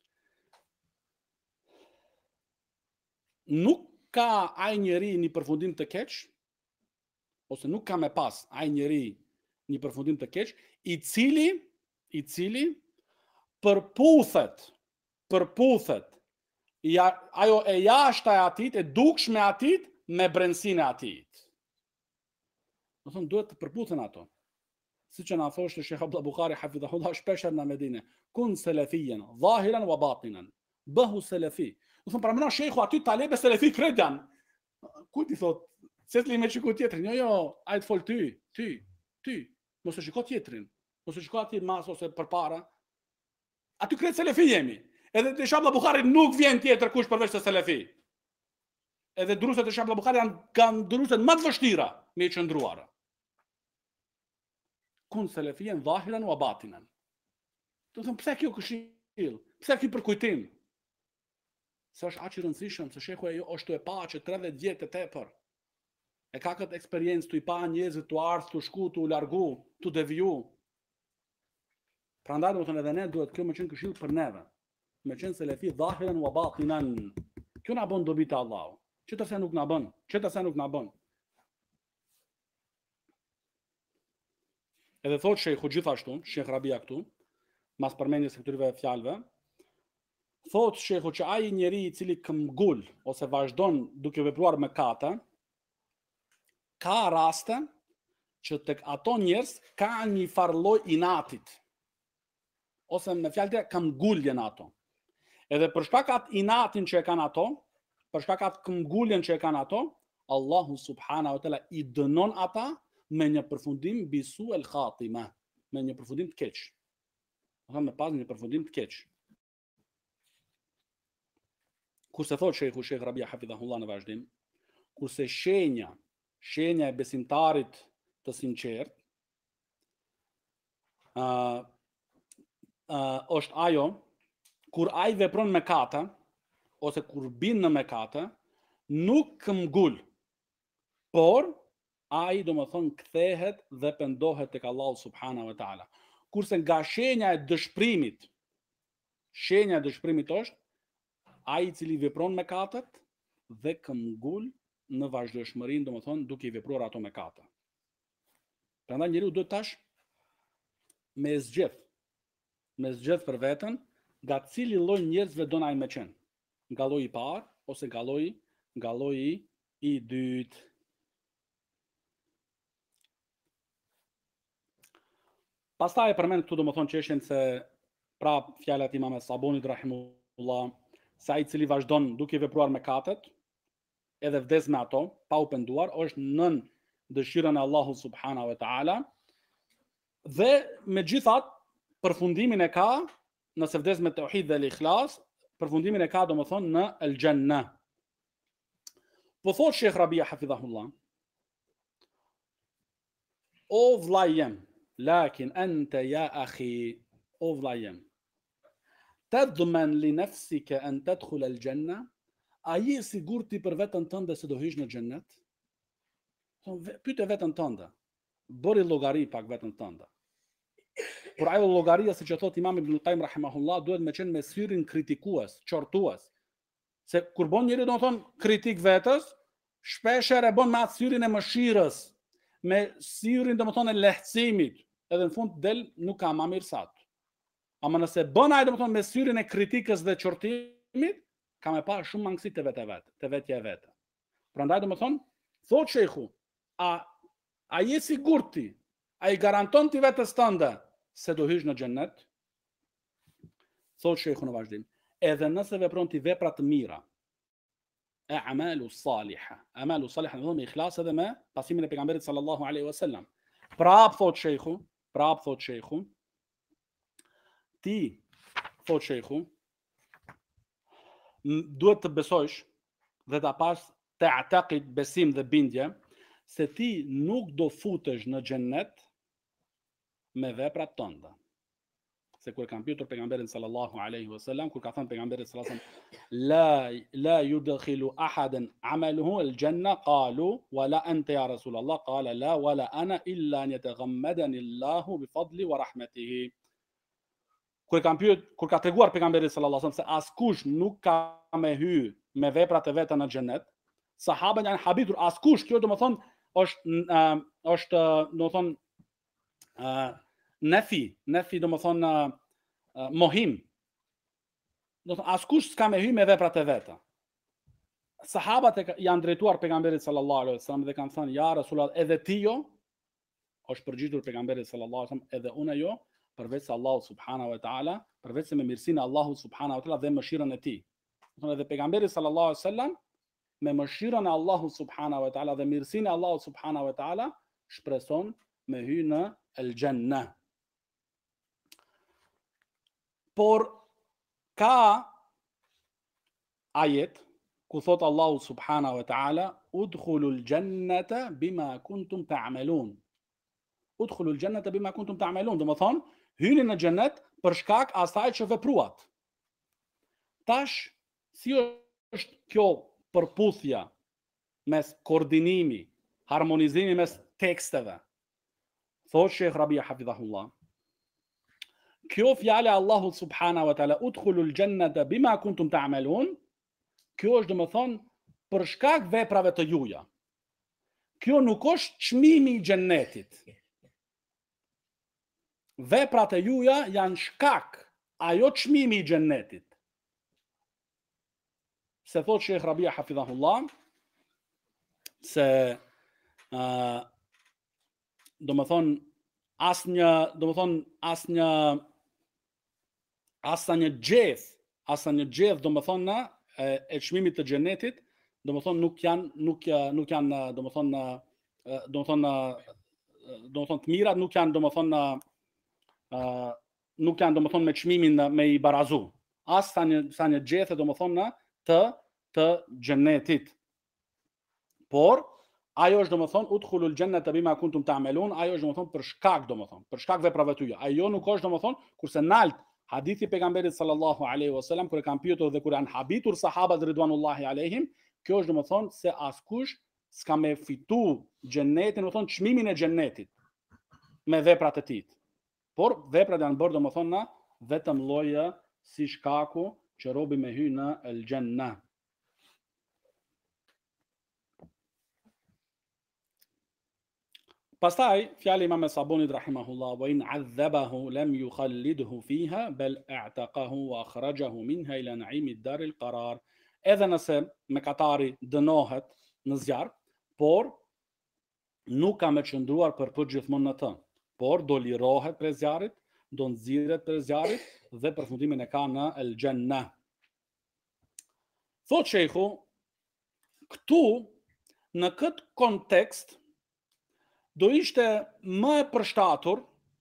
nuk ka ai njeri një përfundim të keq, ose nuk ka me pas ai njeri një përfundim të keq, i cili përputhet ajo e jashta e atit, e dukshme atit me brendsinë e atit. Do thonë duhet të përputhen ato. Siç na thoshte Sheikh Abdullah Bukhari hafidhahullah shpesh në Medinë, kun selefiyan, zahiran wa batinan. Bëhu selefi. Do thonë para sheikhu aty talebe selefi kredan. Ku ti thot, secili me çiku tjetrin. Jo, ai të fol ty. Mos e shiko tjetrin. Mos e shiko aty mas ose përpara. Aty kret selefi jemi. Edhe te Sheikh Abdullah Bukhari nuk vjen tjetër kush përveç se selefi. Edhe druset e Sheikh Abdullah Bukhari kanë druset më të vështira me qëndruara. Kun selefien dhahiran wa batinan. Do të thonë pse kjo këshill? Pse ky përkujtim? Se është aq i rëndësishëm, se shehu ajo është e pa që 30 vjet e tepër. E ka këtë eksperiencë tu i pa njerëzit tu ardh, tu shku, tu largu, tu deviju. Prandaj domethënë edhe ne duhet kjo më qenë këshill për neve. Me qenë selefi dhahiran wa batinan. Kjo na bën dobi te Allahu. Çfarë nuk na bën? Edhe thot sheikhu gjithashtu, Sheikh Rabia këtu, mas përmendjes së këtyre fjalëve, thot sheikhu që ai njeri i cili këmbgul ose vazhdon duke vepruar mëkate, ka raste që tek ato njerëz ka një farlloj inatit. Ose me fjalë tjera këmbguljen ato. Edhe për shkak atë inatin që e kanë ato, për shkak atë këmbguljen që e kanë ato, Allahu subhanahu wa taala i dënon ata me një përfundim bisu el khatima, me një përfundim të keq. Me pas një përfundim të keq. Kurse thot Sheikh Rabia hafidhahullah në vazhdim, kurse shenja e besimtarit të sinqert është ajo kur ai vepron mëkate ose kur bin në mëkate, nuk këmbgul, por ai domethën kthehet dhe pendohet tek Allahu subhanahu wa taala. Kurse nga shenja e dëshpërimit është ai i cili vepron mëkatet dhe këmbgul në vazhdueshmërinë, domethën duke i vepruar ato mëkate. Prandaj njeriu duhet tash me zgjedh për veten nga cili lloj njerëzve don ai me qenë. Nga lloji i parë ose nga lloji i dytë. Pastaj e përmend këtu domethënë çështjen se prap fjalat e Imamit Sabonit rahimullah, se ai i cili vazhdon duke vepruar mëkatet, edhe vdes me ato, pa u penduar, është nën dëshirën e Allahut subhanahu wa taala. Dhe megjithatë, përfundimin e ka, nëse vdes me tauhid dhe ikhlas, përfundimin e ka domethënë në el janna. Po thot Sheikh Rabia hafidhahullah, o vllai jem, lakin anta ya akhi, o vllai jem, tadman li nafsika an tadkhul al janna, a je sigurt ti për veten tënde se do hysh në xhennet? Pyete veten tënde. Bëri llogari pak veten tënde. Por ajo llogaria, siç e thot Imam Ibn Qayyim rahimahullah, duhet me qenë me syrin kritikues, qortues. Se kur bën njëri domethën kritik vetes, shpeshherë e bën me atë syrin e mëshirës, me syrin domethën e lehtësimit, edhe në fund del nuk ka më mirësat. Ama nëse bën ai domethën me syrin e kritikës dhe qortimit, ka me pa shumë mangësi të vetja e vetë. Prandaj domethën thot sheikhu, a je sigurt ti A i garanton ti vetës tënde se do hysh në xhennet? Thot sheikhu në vazhdim, edhe nëse vepron ti vepra të mira, e amalu saliha. Amalu saliha në dhe me ikhlas edhe me pasimin e pejgamberit sallallahu alaihi wasallam. Prap thot sheikhu, ti thot sheikhu, duhet të besojsh dhe ta pas të atakit besim dhe bindje se ti nuk do futesh në xhennet me veprat tënda. Se kur kanë pyetur pejgamberin sallallahu alaihi wasallam, kur ka thënë pejgamberi sallallahu alaihi wasallam, la yudkhilu ahadan amaluhu al-janna, qalu wala anta ya rasulullah, qala la wala ana illa an yataghammadani Allahu bi fadli wa rahmatihi. Kur ka treguar pejgamberi sallallahu alaihi wasallam se askush nuk ka me hy me veprat e veta në xhennet, sahabët janë habitur askush, kjo do të thonë është do të thonë nefi do të thonë mohim. Do të thonë askush s'ka me hy me veprat e veta. Sahabët janë drejtuar pejgamberit sallallahu alaihi wasallam dhe kanë thënë ja Rasulullah, edhe ti jo? Është përgjigjetur pejgamberit sallallahu alaihi wasallam, edhe unë jo, përveç se Allahu subhanahu wa taala, përveç se me mirësinë e Allahut subhanahu wa taala dhe mëshirën e tij. Do thonë edhe pejgamberi sallallahu alaihi wasallam me mëshirën e Allahut subhanahu wa taala dhe mirësinë e Allahut subhanahu wa taala shpreson me hy në el-janna. Por ka ajet ku thot Allahu subhanahu wa taala udkhulul jannata bima kuntum ta'malun. Udkhulul jannata bima kuntum ta'malun, do të thonë hyni në xhennet për shkak asaj që vepruat. Tash si është kjo përputhja mes koordinimi, harmonizimi mes teksteve? Thot Sheikh Rabia hafidhahullah, kjo fjale Allahu subhanahu wa taala udkhulul jannata bima kuntum ta'malun, kjo është do të thonë për shkak veprave të juaja. Kjo nuk është çmimi i xhennetit. Veprat e juaja janë shkak, ajo çmimi i xhennetit. Se thot Sheikh Rabia hafidhahullah se do të thonë asnjë gjeth do të thonë e çmimit të xhenetit, do të thonë nuk janë do të thonë të mirat nuk janë do të thonë nuk janë do të thonë me çmimin me i barazu. As sa një gjethe do të thonë të xhenetit. Por ajo është do të thonë udkhulul jannata bima kuntum ta'malun, ajo është do të thonë për shkak veprave tuaja. Ajo nuk është do të thonë kurse nalt hadithi pejgamberit sallallahu alaihi wasallam kur e kanë pyetur dhe kur janë habitur sahabët ridwanullahi alaihim, kjo është do të thonë se askush s'ka me fitu xhenetin, do të thonë çmimin e xhenetit me veprat e tij. Por veprat janë bërë do të thonë vetëm lloje si shkaku që robi me hy në el-janna. Pastaj fjali Imam Sabunit rahimahullah, wa in adhabahu lam yukhallidhu fiha bal a'taqahu wa akhrajahu minha ila na'im ad-dar al-qarar. Edhe nëse mëkatari dënohet në zjarr, por nuk ka më qëndruar për gjithmonë në të, por do lirohet prej zjarrit, do nxirret prej zjarrit dhe përfundimin e ka në el-janna. Thot sheikhu, këtu në këtë kontekst do ishte më e përshtatur,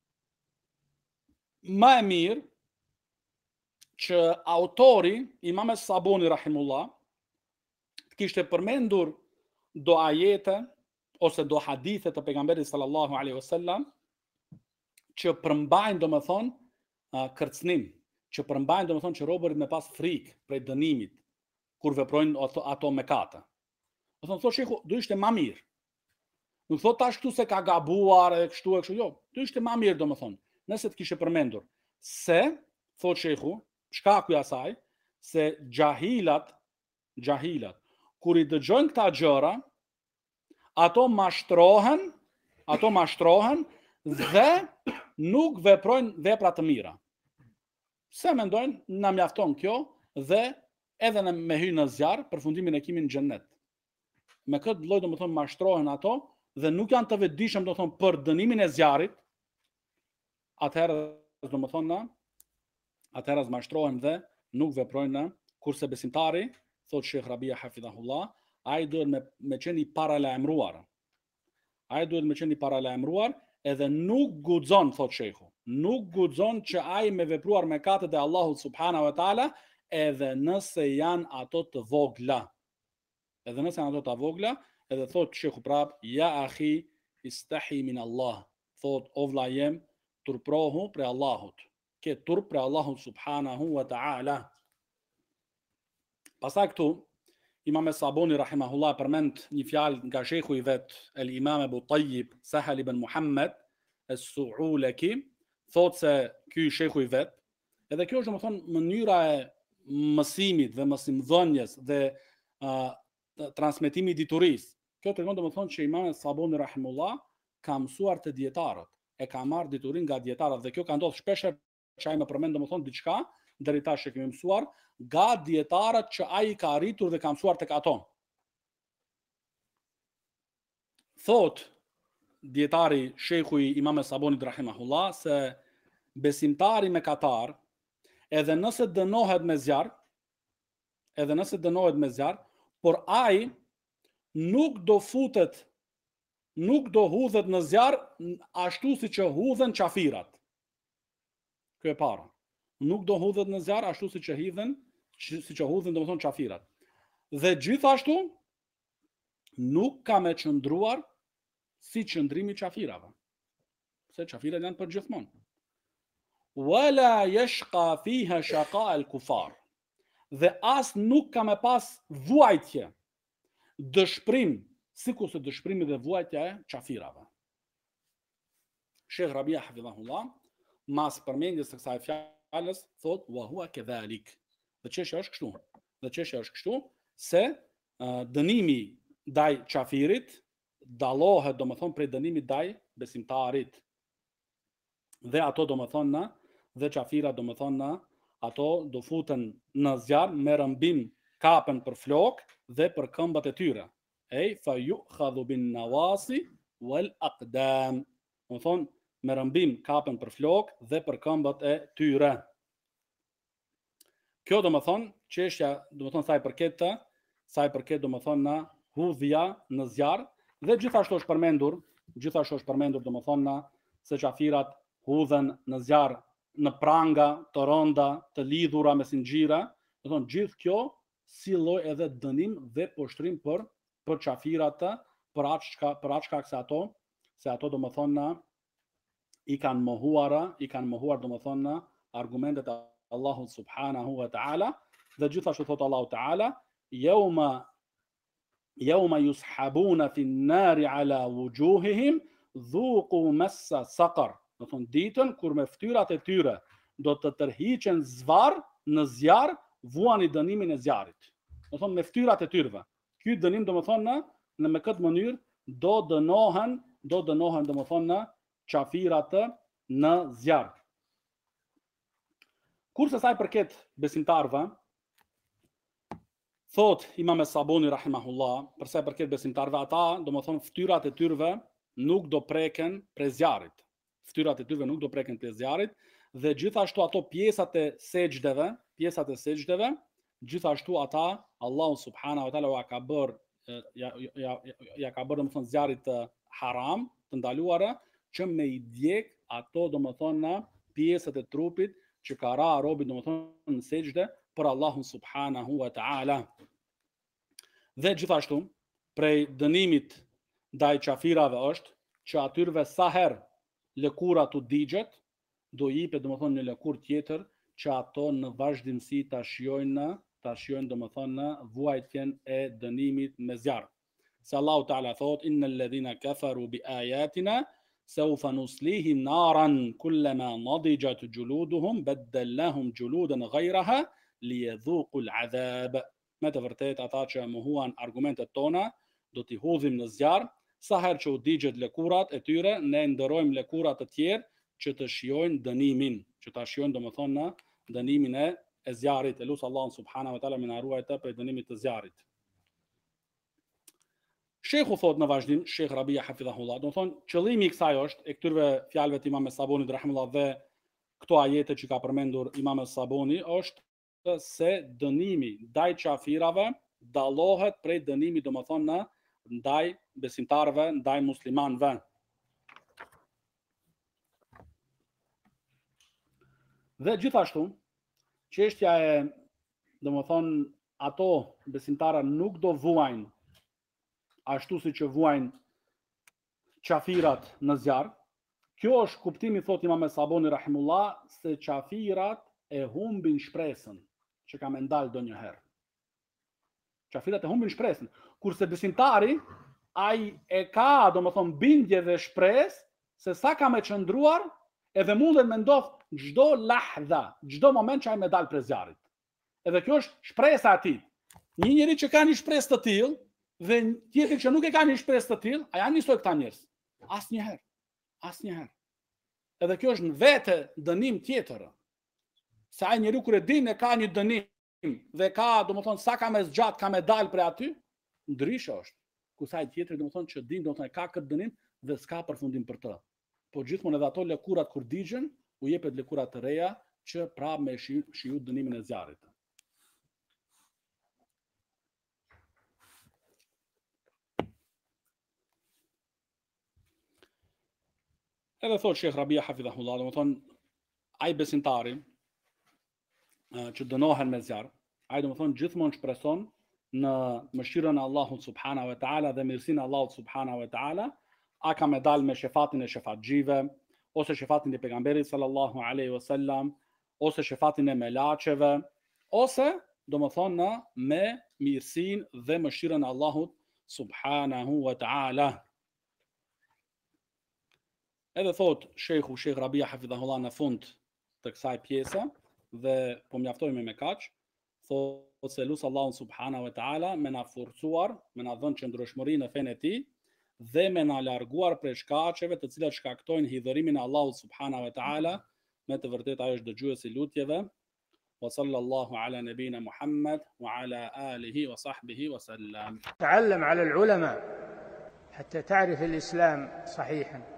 më e mirë që autori Imam Sabuni rahimullah të kishte përmendur do ajete ose do hadithe të pejgamberit sallallahu alaihi wasallam që përmbajnë domethënë kërcënim, që përmbajnë domethënë që robërit me pas frikë prej dënimit kur veprojnë ato mëkate. Do thonë sheikhu, do ishte më mirë. Nuk thot tash këtu se ka gabuar e kështu e kështu, jo. Do ishte më mirë domethënë, nëse të kishe përmendur se thot sheikhu, shkaku i asaj se xahilat kur i dëgjojnë këta gjëra, ato mashtrohen dhe nuk veprojnë vepra të mira. Se mendojnë, na mjafton kjo dhe edhe me hy në zjarr, përfundimin e kimi në xhennet. Me këtë lloj domethënë mashtrohen ato dhe nuk janë të vetëdijshëm do të thonë për dënimin e zjarrit, atëherë do të thonë atëherë mashtrohen dhe nuk veprojnë, kurse besimtari, thot Sheikh Rabia Hafidhahullah, ai duhet me qenë i paralajmëruar. Ai duhet me qenë i paralajmëruar edhe nuk guxon, thot Sheikhu, nuk guxon që ai me vepruar mëkatet e Allahut subhanahu wa taala, edhe nëse janë ato të vogla. Edhe nëse janë ato të vogla, edhe thot Sheikhu prap, ja akhi istahi min Allah. Thot o vlla jem, turprohu për Allahut. Ke turp për Allahut subhanahu wa taala. Pastaj këtu Imam Saboni rahimahullah përmend një fjalë nga shejhu i vet, el Imam Abu Tayyib Sahal ibn Muhammad as-Su'ulaki, thot se ky shejhu i vet, edhe kjo është domethënë mënyra e mësimit dhe mësimdhënies dhe transmetimi i diturisë. Kjo tregon domethënë që Imam Saboni rahimahullah ka mësuar te dietarët, e ka marrë diturin nga dietarët dhe kjo ka ndodhur shpesh që ai më përmend domethënë diçka deri tash e kemi mësuar nga dietarët që ai ka arritur dhe ka mësuar tek ato. Thot dietari shejhu i Imam Sabonit rahimahullah se besimtari mëkatar, edhe nëse dënohet me zjarr, por ai nuk do futet, nuk do hudhet në zjarr ashtu siç hudhen qafirat. Kjo e para. Nuk do hudhet në zjarr ashtu siç hudhen domethënë qafirat. Dhe gjithashtu nuk ka me qëndruar si qëndrimi i qafirave. Se qafirat janë për gjithmonë. Wala yashqa fiha shaqa al-kufar. Dhe as nuk ka me pas vuajtje, dëshpërim, sikurse dëshpërimi dhe vuajtja e qafirave. Sheikh Rabia Hafidhahullah, mas përmendjes së kësaj fjalës, thot wa huwa kadhalik. Dhe çështja është kështu, se dënimi ndaj qafirit dallohet domethënë prej dënimit ndaj besimtarit. Dhe ato domethënë dhe qafirat domethënë ato do futen në zjarr me rëmbim, kapen për flok dhe për këmbët e tyre. Ej fa yu'khadhu bin nawasi wal aqdam. Domethënë me rëmbim, kapen për flok dhe për këmbët e tyre. Kjo domethënë çështja domethënë sa i përket domethënë hudhja në zjarr dhe gjithashtu është përmendur domethënë se qafirat hudhen në zjarr në pranga, të rënda, të lidhura me sinxhira, domethënë gjithë kjo si lloj edhe dënim dhe poshtrim për qafirat, për atë shkak se ato domethënë i kanë mohuar domethënë argumentet e Allahut subhanahu wa ta'ala, dhe gjithashtu thot Allahu ta'ala, yawma yushabuna fi an-nari ala wujuhihim dhuqu massa saqar. Do thon ditën kur me fytyrat e tyre do të tërhiqen zvarr në zjarr, vuani dënimin e zjarrit. Do thon me fytyrat e tyre. Ky dënim domethënë në këtë mënyrë do dënohen domethënë qafirat në zjarr. Kurse sa i përket besimtarëve, thot Imam Saboni rahimahullah, për sa i përket besimtarëve, ata domethënë fytyrat e tyre nuk do preken prej zjarrit. Fytyrat e tyre nuk do preken prej zjarrit dhe gjithashtu ato pjesat e sejdeve, gjithashtu ata Allahu subhanahu wa taala ja ka bërë domethënë zjarrit haram, të ndaluara, që me i djeg ato domethënë pjesët e trupit që ka ra robi domethënë në sejdë për Allahun subhanahu wa taala. Dhe gjithashtu prej dënimit ndaj qafirave është që atyre sa herë lëkura të digjet, do jepet domethënë një lëkurë tjetër që ato në vazhdimsi ta shijojnë domethënë vuajtjen e dënimit me zjarr. Se Allahu Ta'ala thot innal ladhina kafaru bi ayatina sawfa nuslihim naran kullama nadijat juluduhum baddalnahum juludan ghayraha liyadhuqu al'adhab. Me të vërtetë ata që mohuan argumentet tona do t'i hudhim në zjarr, sa herë që u digjet lëkurat e tyre, ne ndërrojmë lëkura të tjerë që të shijojnë dënimin, që ta shijojnë domethënë dënimin e zjarrit. Eluts Allahun subhanahu wa taala më na ruajtë prej dënimit të zjarrit. Sheikhu thot në vazhdim, Sheikh Rabia Hafidhahullah, do të thonë qëllimi i kësaj është e këtyre fjalëve të Imam Sabonit rahimahullah dhe këto ajete që ka përmendur Imam Saboni është se dënimi ndaj qafirave dallohet prej dënimit, domethënë në ndaj besimtarëve, ndaj muslimanëve. Dhe gjithashtu, çështja e domethënë ato besimtarë nuk do vuajnë ashtu si që vuajnë qafirat në zjarr. Kjo është kuptimi, thot Imam Saboni rahimullah, se qafirat e humbin shpresën që ka me ndalë donjëherë. Qafirat e humbin shpresën, kurse besimtari ai e ka, domethënë, bindje dhe shpresë se sa ka me qëndruar, edhe mundet me ndodh çdo lahdha, çdo moment që ai me dalë prej zjarrit. Edhe kjo është shpresa e tij. Një njeri që ka një shpresë të tillë dhe tjetri që nuk e ka një shpresë të tillë, a janë njësoj këta njerëz? Asnjëherë. Asnjëherë. Edhe kjo është në vete dënim tjetër. Se ai njeriu kur e din e ka një dënim dhe ka, domethënë, sa ka me zgjat, ka me dalë prej aty, ndryshe është. Kurse ai tjetri, domethënë, që din, domethënë, ka këtë dënim dhe s'ka përfundim për të. Po gjithmonë edhe ato lëkurat kur digjen, u jepet lëkura të reja që prapë me shiju dënimin e zjarrit. Edhe thot Sheikh Rabia Hafidhahullah, domethënë ai besimtari që dënohen me zjarr, ai domethënë gjithmonë shpreson në mëshirën e Allahut subhanahu wa taala dhe mirësinë e Allahut subhanahu wa taala, a ka me dalë me shefatin e shefatxhive, ose shefatin e pejgamberit sallallahu alaihi wasallam, ose shefatin e melaqeve, ose domethënë me mirësinë dhe mëshirën e Allahut subhanahu wa taala. Edhe thot Sheikh Rabia Hafidhahullah në fund të kësaj pjese, dhe po mjaftojme me kaq, thot se lusë Allahun subhanahu wa taala me na forcuar, me na dhënë qëndrueshmëri në fenë e tij dhe me na larguar prej shkaqeve të cilat shkaktojnë hidhërimin e Allahut subhanahu wa taala, me të vërtetë ai është dëgjues i lutjeve. Wa sallallahu ala nabina Muhammad wa ala alihi wa sahbihi wa sallam. تعلم على العلماء حتى تعرف الإسلام صحيحا.